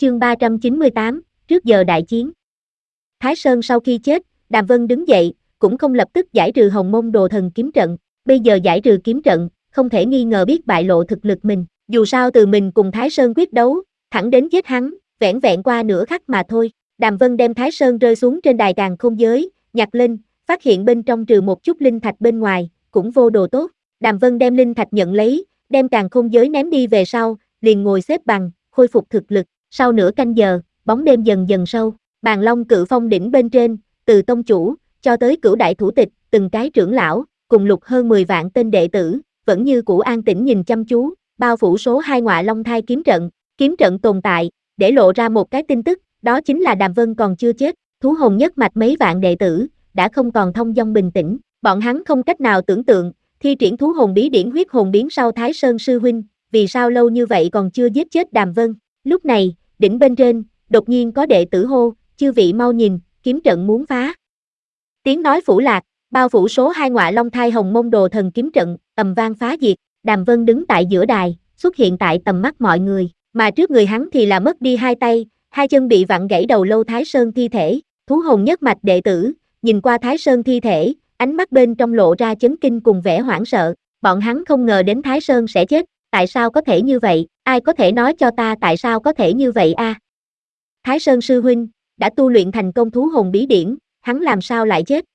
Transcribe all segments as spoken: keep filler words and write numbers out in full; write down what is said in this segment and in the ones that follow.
Chương ba trăm chín mươi tám, trước giờ đại chiến. Thái Sơn sau khi chết, Đàm Vân đứng dậy, cũng không lập tức giải trừ Hồng Môn Đồ Thần kiếm trận, bây giờ giải trừ kiếm trận, không thể nghi ngờ biết bại lộ thực lực mình, dù sao từ mình cùng Thái Sơn quyết đấu, thẳng đến giết hắn, vẻn vẹn qua nửa khắc mà thôi. Đàm Vân đem Thái Sơn rơi xuống trên đài càn khôn giới, nhặt lên, phát hiện bên trong trừ một chút linh thạch bên ngoài, cũng vô đồ tốt. Đàm Vân đem linh thạch nhận lấy, đem càn khôn giới ném đi về sau, liền ngồi xếp bằng, khôi phục thực lực. Sau nửa canh giờ, bóng đêm dần dần sâu, Bàn Long Cự Phong đỉnh bên trên, từ tông chủ cho tới cửu đại thủ tịch, từng cái trưởng lão, cùng lục hơn mười vạn tên đệ tử, vẫn như cũ an tĩnh nhìn chăm chú, bao phủ số hai Ngọa Long Thai kiếm trận. Kiếm trận tồn tại, để lộ ra một cái tin tức, đó chính là Đàm Vân còn chưa chết. Thú hồn nhất mạch mấy vạn đệ tử đã không còn thông dong bình tĩnh, bọn hắn không cách nào tưởng tượng, thi triển thú hồn bí điển huyết hồn biến sau Thái Sơn sư huynh, vì sao lâu như vậy còn chưa giết chết Đàm Vân. Lúc này, đỉnh bên trên, đột nhiên có đệ tử hô, chư vị mau nhìn, kiếm trận muốn phá. Tiếng nói phủ lạc, bao phủ số hai Ngọa Long Thai Hồng Môn Đồ Thần kiếm trận, ầm vang phá diệt. Đàm Vân đứng tại giữa đài, xuất hiện tại tầm mắt mọi người, mà trước người hắn thì là mất đi hai tay, hai chân bị vặn gãy đầu lâu Thái Sơn thi thể. Thú hồn nhất mạch đệ tử, nhìn qua Thái Sơn thi thể, ánh mắt bên trong lộ ra chấn kinh cùng vẻ hoảng sợ. Bọn hắn không ngờ đến Thái Sơn sẽ chết, tại sao có thể như vậy, ai có thể nói cho ta tại sao có thể như vậy a? À? Thái Sơn sư huynh, đã tu luyện thành công thú hồn bí điển, hắn làm sao lại chết?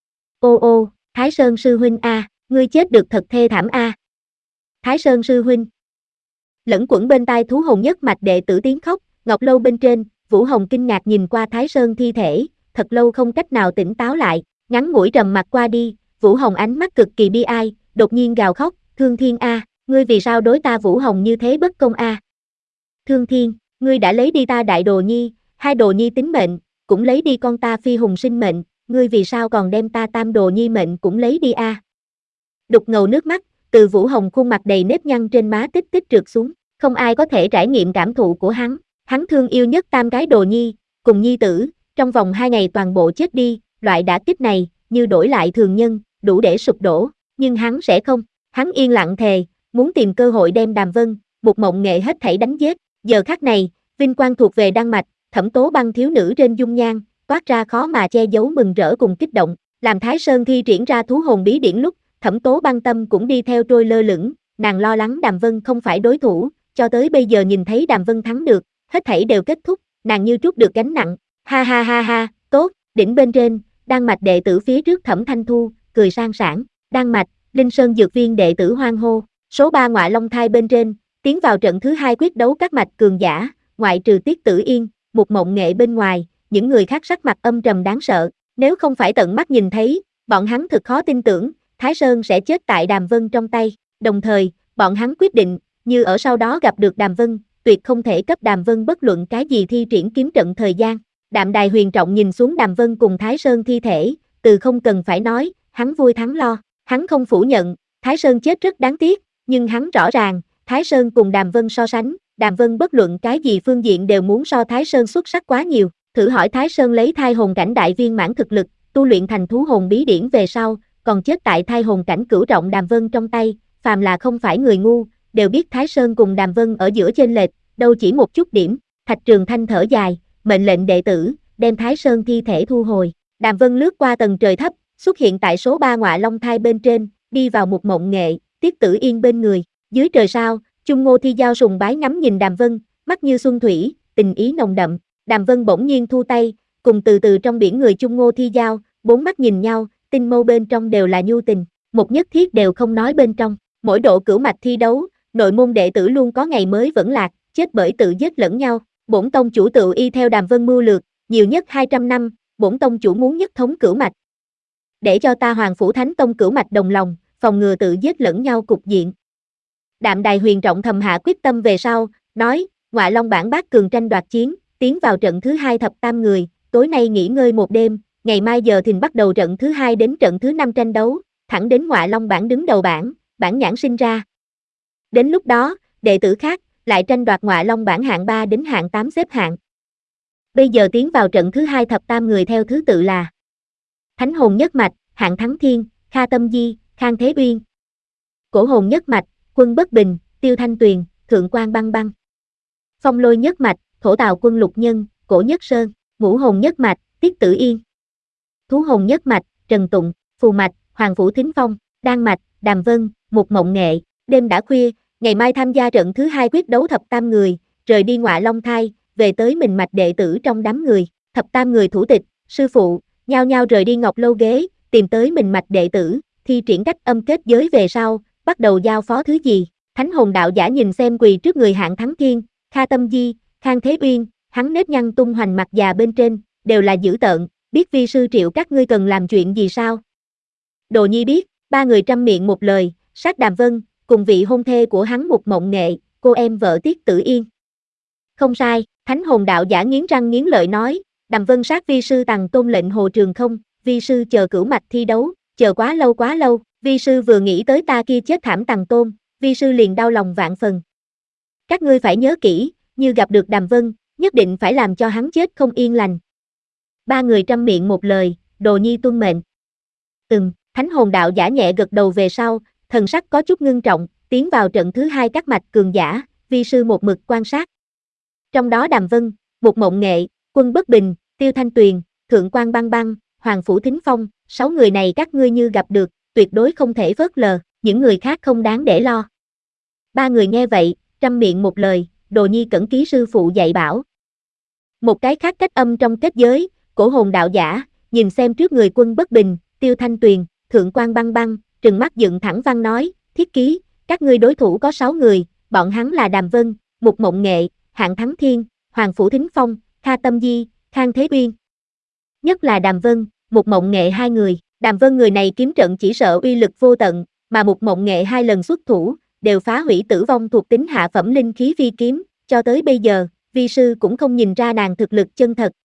Ô ô, Thái Sơn sư huynh a, à, ngươi chết được thật thê thảm a. À. Thái Sơn sư huynh. Lẫn quẩn bên tai thú hồn nhất mạch đệ tử tiếng khóc, ngọc lâu bên trên, Vũ Hồng kinh ngạc nhìn qua Thái Sơn thi thể, thật lâu không cách nào tỉnh táo lại, ngắn ngủi trầm mặt qua đi, Vũ Hồng ánh mắt cực kỳ bi ai, đột nhiên gào khóc, Thương Thiên a, à, ngươi vì sao đối ta Vũ Hồng như thế bất công a? À? Thương Thiên, ngươi đã lấy đi ta đại đồ nhi, hai đồ nhi tính mệnh, cũng lấy đi con ta Phi Hùng sinh mệnh, ngươi vì sao còn đem ta tam đồ nhi mệnh cũng lấy đi a? À? Đục ngầu nước mắt, từ Vũ Hồng khuôn mặt đầy nếp nhăn trên má tích tích trượt xuống, không ai có thể trải nghiệm cảm thụ của hắn, hắn thương yêu nhất tam cái đồ nhi, cùng nhi tử, trong vòng hai ngày toàn bộ chết đi, loại đả kích này, như đổi lại thường nhân, đủ để sụp đổ, nhưng hắn sẽ không, hắn yên lặng thề, muốn tìm cơ hội đem Đàm Vân, một mộng nghệ hết thảy đánh giết. Giờ khắc này, vinh quang thuộc về Đan Mạch, Thẩm Tố Băng thiếu nữ trên dung nhan, toát ra khó mà che giấu mừng rỡ cùng kích động, làm Thái Sơn thi triển ra thú hồn bí điển lúc, Thẩm Tố Băng tâm cũng đi theo trôi lơ lửng, nàng lo lắng Đàm Vân không phải đối thủ, cho tới bây giờ nhìn thấy Đàm Vân thắng được, hết thảy đều kết thúc, nàng như trút được gánh nặng, ha ha ha ha, tốt, đỉnh bên trên, Đan Mạch đệ tử phía trước Thẩm Thanh Thu, cười sang sảng, Đan Mạch, Linh Sơn dược viên đệ tử hoan hô, số ba Ngọa Long Thai bên trên, tiến vào trận thứ hai quyết đấu các mạch cường giả, ngoại trừ Tiết Tử Yên, một mộng nghệ bên ngoài, những người khác sắc mặt âm trầm đáng sợ, nếu không phải tận mắt nhìn thấy, bọn hắn thực khó tin tưởng, Thái Sơn sẽ chết tại Đàm Vân trong tay, đồng thời, bọn hắn quyết định, như ở sau đó gặp được Đàm Vân, tuyệt không thể cấp Đàm Vân bất luận cái gì thi triển kiếm trận thời gian. Đạm Đài huyền trọng nhìn xuống Đàm Vân cùng Thái Sơn thi thể, từ không cần phải nói, hắn vui thắng lo, hắn không phủ nhận, Thái Sơn chết rất đáng tiếc, nhưng hắn rõ ràng, Thái Sơn cùng Đàm Vân so sánh, Đàm Vân bất luận cái gì phương diện đều muốn so Thái Sơn xuất sắc quá nhiều, thử hỏi Thái Sơn lấy thai hồn cảnh đại viên mãn thực lực, tu luyện thành thú hồn bí điển về sau, còn chết tại thai hồn cảnh cửu trọng Đàm Vân trong tay, phàm là không phải người ngu, đều biết Thái Sơn cùng Đàm Vân ở giữa chênh lệch, đâu chỉ một chút điểm. Thạch Trường Thanh thở dài, mệnh lệnh đệ tử, đem Thái Sơn thi thể thu hồi. Đàm Vân lướt qua tầng trời thấp, xuất hiện tại số ba Ngọa Long Thai bên trên, đi vào một mộng nghệ, Tiết Tử Yên bên người, dưới trời sao, Chung Ngô Thi Giao sùng bái ngắm nhìn Đàm Vân, mắt như xuân thủy, tình ý nồng đậm. Đàm Vân bỗng nhiên thu tay, cùng từ từ trong biển người Chung Ngô Thi Giao, bốn mắt nhìn nhau, tinh mâu bên trong đều là nhu tình, một nhất thiết đều không nói bên trong. Mỗi độ cửu mạch thi đấu, nội môn đệ tử luôn có ngày mới vẫn lạc, chết bởi tự giết lẫn nhau. Bổn tông chủ tự y theo Đàm Vân mưu lược, nhiều nhất hai trăm năm, bổn tông chủ muốn nhất thống cửu mạch. Để cho ta Hoàng Phủ Thánh Tông cửu mạch đồng lòng, phòng ngừa tự giết lẫn nhau cục diện. Đạm Đài huyền trọng thầm hạ quyết tâm về sau, nói, Ngọa Long bản bát cường tranh đoạt chiến, tiến vào trận thứ hai thập tam người, tối nay nghỉ ngơi một đêm, ngày mai giờ thìn bắt đầu trận thứ hai đến trận thứ năm tranh đấu, thẳng đến Ngọa Long bản đứng đầu bảng, bản nhãn sinh ra. Đến lúc đó, đệ tử khác lại tranh đoạt Ngọa Long bản hạng ba đến hạng tám xếp hạng. Bây giờ tiến vào trận thứ hai thập tam người theo thứ tự là Thánh hồn nhất mạch, Hạng Thắng Thiên, Kha Tâm Di, Khang Thế Uyên. Cổ hồn nhất mạch, Quân Bất Bình, Tiêu Thanh Tuyền, Thượng Quan Băng Băng. Phong lôi nhất mạch, thổ tào quân Lục Nhân, Cổ Nhất Sơn, ngũ hồn nhất mạch, Tiết Tử Yên. Thú hồn nhất mạch, Trần Tụng, phù mạch, Hoàng Phủ Thính Phong, đan mạch, Đàm Vân, Mục Mộng Nghệ. Đêm đã khuya, ngày mai tham gia trận thứ hai quyết đấu thập tam người, rời đi Ngọa Long Thai, về tới mình mạch đệ tử trong đám người. Thập tam người thủ tịch, sư phụ, nhao nhao rời đi Ngọc Lâu ghế, tìm tới mình mạch đệ tử, thi triển cách âm kết giới về sau, bắt đầu giao phó thứ gì. Thánh hồn đạo giả nhìn xem quỳ trước người Hạng Thắng Thiên, Kha Tâm Di, Khang Thế Uyên, hắn nếp nhăn tung hoành mặt già bên trên, đều là dữ tợn, biết vi sư triệu các ngươi cần làm chuyện gì sao? Đồ Nhi biết, ba người trăm miệng một lời, sát Đàm Vân, cùng vị hôn thê của hắn Mục Mộng Nghệ, cô em vợ Tiết Tử Yên. Không sai, Thánh hồn đạo giả nghiến răng nghiến lợi nói, Đàm Vân sát vi sư Tằng Tôn lệnh Hồ Trường Không, vi sư chờ cửu mạch thi đấu, chờ quá lâu quá lâu, vi sư vừa nghĩ tới ta kia chết thảm Tằng Tôn, vi sư liền đau lòng vạn phần. Các ngươi phải nhớ kỹ, như gặp được Đàm Vân, nhất định phải làm cho hắn chết không yên lành. Ba người trăm miệng một lời, Đồ Nhi tuân mệnh. Ừm, Thánh hồn đạo giả nhẹ gật đầu về sau, thần sắc có chút ngưng trọng, tiến vào trận thứ hai các mạch cường giả, vi sư một mực quan sát. Trong đó Đàm Vân, Mục Mộng Nghệ, Quân Bất Bình, Tiêu Thanh Tuyền, Thượng Quan Băng Băng, Hoàng Phủ Thính Phong, sáu người này các ngươi như gặp được, tuyệt đối không thể phớt lờ, những người khác không đáng để lo. Ba người nghe vậy, trăm miệng một lời, Đồ Nhi cẩn ký sư phụ dạy bảo. Một cái khác cách âm trong kết giới, cổ hồn đạo giả, nhìn xem trước người Quân Bất Bình, Tiêu Thanh Tuyền, Thượng Quan Băng Băng, trừng mắt dựng thẳng văn nói, thiết ký, các ngươi đối thủ có sáu người, bọn hắn là Đàm Vân, Mục Mộng Nghệ, Hạng Thắng Thiên, Hoàng Phủ Thính Phong, Kha Tâm Di, Khang Thế Uyên. Nhất là Đàm Vân, Mục Mộng Nghệ hai người, Đàm Vân người này kiếm trận chỉ sợ uy lực vô tận, mà Mục Mộng Nghệ hai lần xuất thủ, đều phá hủy tử vong thuộc tính hạ phẩm linh khí vi kiếm, cho tới bây giờ, vi sư cũng không nhìn ra nàng thực lực chân thật,